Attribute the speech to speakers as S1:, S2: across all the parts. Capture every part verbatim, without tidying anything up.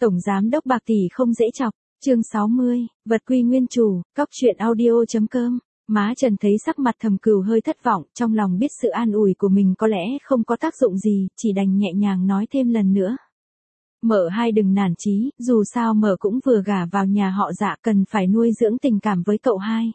S1: Tổng giám đốc bạc tỷ không dễ chọc, chương sáu mươi, vật quy nguyên chủ, cóc truyện audio.com. Má Trần thấy sắc mặt Thẩm Cửu hơi thất vọng, trong lòng biết sự an ủi của mình có lẽ không có tác dụng gì, chỉ đành nhẹ nhàng nói thêm lần nữa. Mợ hai đừng nản chí, dù sao mợ cũng vừa gả vào nhà họ Dạ, cần phải nuôi dưỡng tình cảm với cậu hai.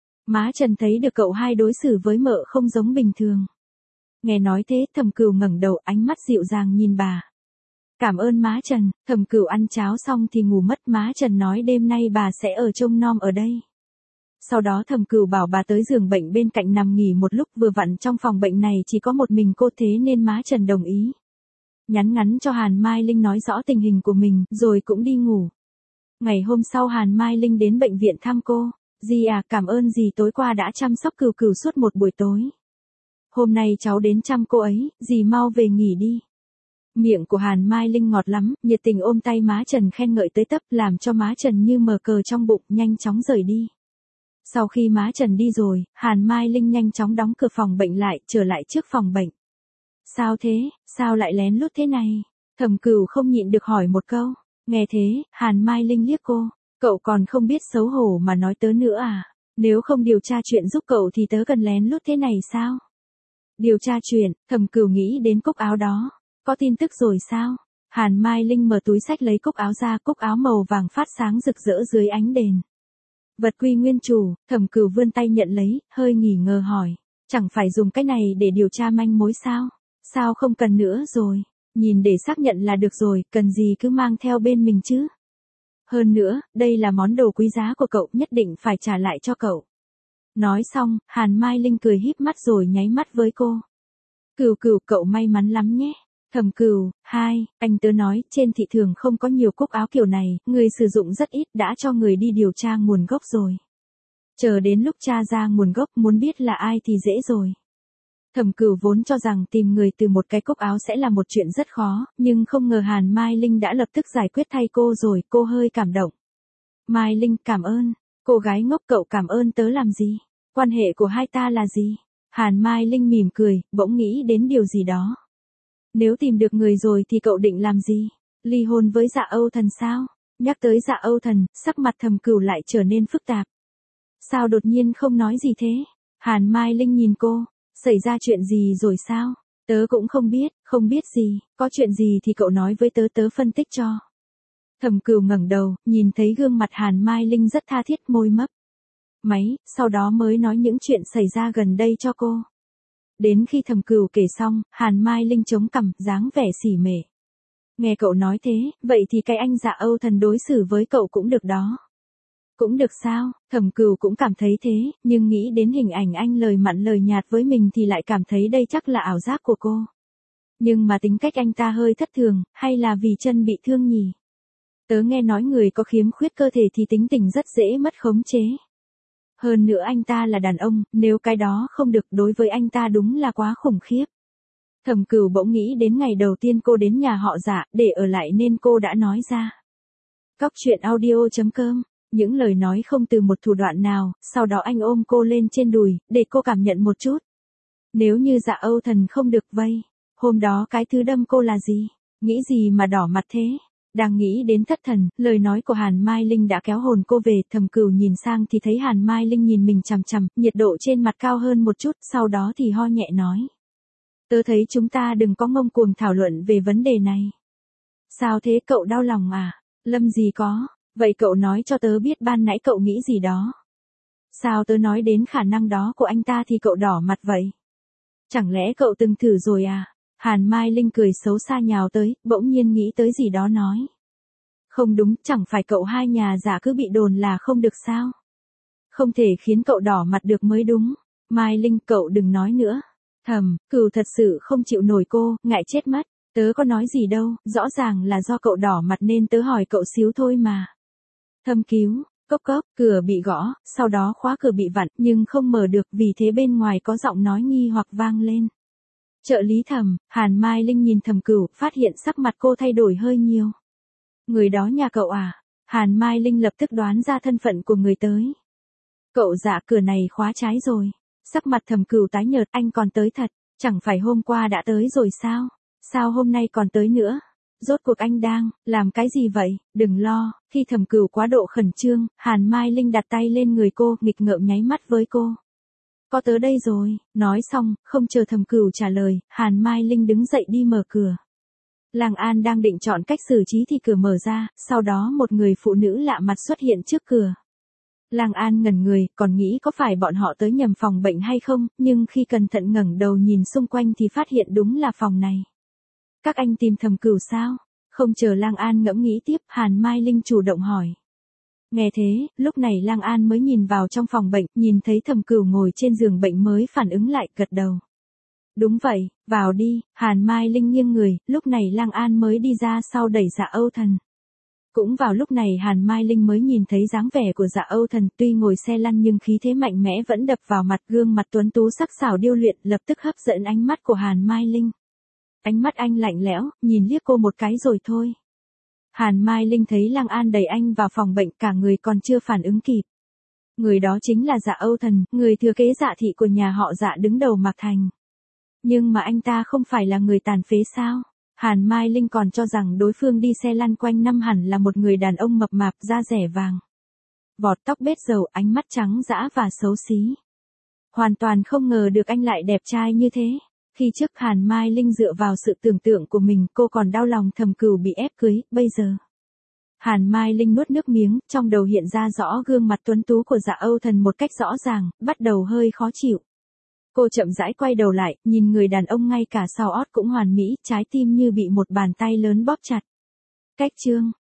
S1: Má Trần thấy được cậu hai đối xử với mợ không giống bình thường. Nghe nói thế, Thẩm Cửu ngẩng đầu, ánh mắt dịu dàng nhìn bà. Cảm ơn má Trần. Thẩm Cửu ăn cháo xong thì ngủ mất. Má Trần nói đêm nay bà sẽ ở trông nom ở đây. Sau đó Thẩm Cửu bảo bà tới giường bệnh bên cạnh nằm nghỉ một lúc, vừa vặn trong phòng bệnh này chỉ có một mình cô, thế nên má Trần đồng ý. Nhắn ngắn cho Hàn Mai Linh nói rõ tình hình của mình, rồi cũng đi ngủ. Ngày hôm sau Hàn Mai Linh đến bệnh viện thăm cô. Dì à, cảm ơn dì tối qua đã chăm sóc Cửu Cửu suốt một buổi tối. Hôm nay cháu đến chăm cô ấy, dì mau về nghỉ đi. Miệng của Hàn Mai Linh ngọt lắm, nhiệt tình ôm tay má Trần khen ngợi tới tấp, làm cho má Trần như mờ cờ trong bụng, nhanh chóng rời đi. Sau khi má Trần đi rồi, Hàn Mai Linh nhanh chóng đóng cửa phòng bệnh lại, trở lại trước phòng bệnh. Sao thế, sao lại lén lút thế này? Thẩm Cửu không nhịn được hỏi một câu. Nghe thế, Hàn Mai Linh liếc cô. Cậu còn không biết xấu hổ mà nói tớ nữa à? Nếu không điều tra chuyện giúp cậu thì tớ cần lén lút thế này sao? Điều tra chuyện, Thẩm Cửu nghĩ đến cúc áo đó. Có tin tức rồi sao? Hàn Mai Linh mở túi xách lấy cúc áo ra, cúc áo màu vàng phát sáng rực rỡ dưới ánh đèn. Vật quy nguyên chủ. Thẩm Cửu vươn tay nhận lấy, hơi nghỉ ngờ hỏi. Chẳng phải dùng cái này để điều tra manh mối sao? Sao không cần nữa rồi? Nhìn để xác nhận là được rồi, cần gì cứ mang theo bên mình chứ? Hơn nữa, đây là món đồ quý giá của cậu, nhất định phải trả lại cho cậu. Nói xong, Hàn Mai Linh cười híp mắt rồi nháy mắt với cô. Cửu Cửu, cậu may mắn lắm nhé. Thẩm Cửu, hai, anh tớ nói, trên thị trường không có nhiều cúc áo kiểu này, người sử dụng rất ít, đã cho người đi điều tra nguồn gốc rồi. Chờ đến lúc tra ra nguồn gốc, muốn biết là ai thì dễ rồi. Thẩm Cửu vốn cho rằng tìm người từ một cái cúc áo sẽ là một chuyện rất khó, nhưng không ngờ Hàn Mai Linh đã lập tức giải quyết thay cô rồi, cô hơi cảm động. Mai Linh, cảm ơn. Cô gái ngốc, cậu cảm ơn tớ làm gì? Quan hệ của hai ta là gì? Hàn Mai Linh mỉm cười, bỗng nghĩ đến điều gì đó. Nếu tìm được người rồi thì cậu định làm gì? Ly hôn với Dạ Âu Thần sao? Nhắc tới Dạ Âu Thần, sắc mặt Thẩm Cửu lại trở nên phức tạp. Sao đột nhiên không nói gì thế? Hàn Mai Linh nhìn cô. Xảy ra chuyện gì rồi sao? Tớ cũng không biết, không biết gì, có chuyện gì thì cậu nói với tớ, tớ phân tích cho. Thẩm Cửu ngẩng đầu, nhìn thấy gương mặt Hàn Mai Linh rất tha thiết, môi mấp máy, sau đó mới nói những chuyện xảy ra gần đây cho cô. Đến khi Thẩm Cửu kể xong, Hàn Mai Linh chống cằm, dáng vẻ xỉ mể. Nghe cậu nói thế, vậy thì cái anh Dạ Âu Thần đối xử với cậu cũng được đó. Cũng được sao? Thẩm Cửu cũng cảm thấy thế, nhưng nghĩ đến hình ảnh anh lời mặn lời nhạt với mình thì lại cảm thấy đây chắc là ảo giác của cô. Nhưng mà tính cách anh ta hơi thất thường, hay là vì chân bị thương nhỉ? Tớ nghe nói người có khiếm khuyết cơ thể thì tính tình rất dễ mất khống chế. Hơn nữa anh ta là đàn ông, nếu cái đó không được đối với anh ta đúng là quá khủng khiếp. Thẩm Cửu bỗng nghĩ đến ngày đầu tiên cô đến nhà họ Dạ, để ở lại nên cô đã nói ra. Cóc truyện audio.com. Những lời nói không từ một thủ đoạn nào, sau đó anh ôm cô lên trên đùi, để cô cảm nhận một chút. Nếu như Dạ Âu Thần không được vây, hôm đó cái thứ đâm cô là gì? Nghĩ gì mà đỏ mặt thế? Đang nghĩ đến thất thần, lời nói của Hàn Mai Linh đã kéo hồn cô về. Thẩm Cửu nhìn sang thì thấy Hàn Mai Linh nhìn mình chằm chằm, nhiệt độ trên mặt cao hơn một chút, sau đó thì ho nhẹ nói. Tớ thấy chúng ta đừng có ngông cuồng thảo luận về vấn đề này. Sao thế, cậu đau lòng à? Lâm gì có. Vậy cậu nói cho tớ biết ban nãy cậu nghĩ gì đó. Sao tớ nói đến khả năng đó của anh ta thì cậu đỏ mặt vậy? Chẳng lẽ cậu từng thử rồi à? Hàn Mai Linh cười xấu xa nhào tới, bỗng nhiên nghĩ tới gì đó nói. Không đúng, chẳng phải cậu hai nhà Dạ cứ bị đồn là không được sao? Không thể khiến cậu đỏ mặt được mới đúng. Mai Linh, cậu đừng nói nữa. Thẩm Cửu thật sự không chịu nổi cô, ngại chết mất. Tớ có nói gì đâu, rõ ràng là do cậu đỏ mặt nên tớ hỏi cậu xíu thôi mà. Thâm cứu, cốc cốc, cửa bị gõ, sau đó khóa cửa bị vặn, nhưng không mở được, vì thế bên ngoài có giọng nói nghi hoặc vang lên. Trợ lý Thẩm. Hàn Mai Linh nhìn Thẩm Cửu, phát hiện sắc mặt cô thay đổi hơi nhiều. Người đó nhà cậu à? Hàn Mai Linh lập tức đoán ra thân phận của người tới. Cậu Dạ, cửa này khóa trái rồi. Sắc mặt Thẩm Cửu tái nhợt, anh còn tới thật, chẳng phải hôm qua đã tới rồi sao? Sao hôm nay còn tới nữa? Rốt cuộc anh đang, làm cái gì vậy, đừng lo, khi Thẩm Cửu quá độ khẩn trương, Hàn Mai Linh đặt tay lên người cô, nghịch ngợm nháy mắt với cô. Có tớ đây rồi, nói xong, không chờ Thẩm Cửu trả lời, Hàn Mai Linh đứng dậy đi mở cửa. Lang An đang định chọn cách xử trí thì cửa mở ra, sau đó một người phụ nữ lạ mặt xuất hiện trước cửa. Lang An ngẩn người, còn nghĩ có phải bọn họ tới nhầm phòng bệnh hay không, nhưng khi cẩn thận ngẩng đầu nhìn xung quanh thì phát hiện đúng là phòng này. Các anh tìm Thẩm Cửu sao? Không chờ Lang An ngẫm nghĩ tiếp, Hàn Mai Linh chủ động hỏi. Nghe thế, lúc này Lang An mới nhìn vào trong phòng bệnh, nhìn thấy Thẩm Cửu ngồi trên giường bệnh mới phản ứng lại, gật đầu. Đúng vậy, vào đi, Hàn Mai Linh nghiêng người, lúc này Lang An mới đi ra sau đẩy Dạ Âu Thần. Cũng vào lúc này Hàn Mai Linh mới nhìn thấy dáng vẻ của Dạ Âu Thần, tuy ngồi xe lăn nhưng khí thế mạnh mẽ vẫn đập vào mặt, gương mặt tuấn tú sắc sảo điêu luyện, lập tức hấp dẫn ánh mắt của Hàn Mai Linh. Ánh mắt anh lạnh lẽo, nhìn liếc cô một cái rồi thôi. Hàn Mai Linh thấy Lang An đẩy anh vào phòng bệnh, cả người còn chưa phản ứng kịp. Người đó chính là Dạ Âu Thần, người thừa kế Dạ thị của nhà họ Dạ đứng đầu Mạc Thành. Nhưng mà anh ta không phải là người tàn phế sao? Hàn Mai Linh còn cho rằng đối phương đi xe lăn quanh năm hẳn là một người đàn ông mập mạp, da rẻ vàng. Vọt tóc bết dầu, ánh mắt trắng dã và xấu xí. Hoàn toàn không ngờ được anh lại đẹp trai như thế. Khi trước Hàn Mai Linh dựa vào sự tưởng tượng của mình, cô còn đau lòng Thẩm Cửu bị ép cưới, bây giờ. Hàn Mai Linh nuốt nước miếng, trong đầu hiện ra rõ gương mặt tuấn tú của Dạ Âu Thần một cách rõ ràng, bắt đầu hơi khó chịu. Cô chậm rãi quay đầu lại, nhìn người đàn ông ngay cả sau ót cũng hoàn mỹ, trái tim như bị một bàn tay lớn bóp chặt. Cách chương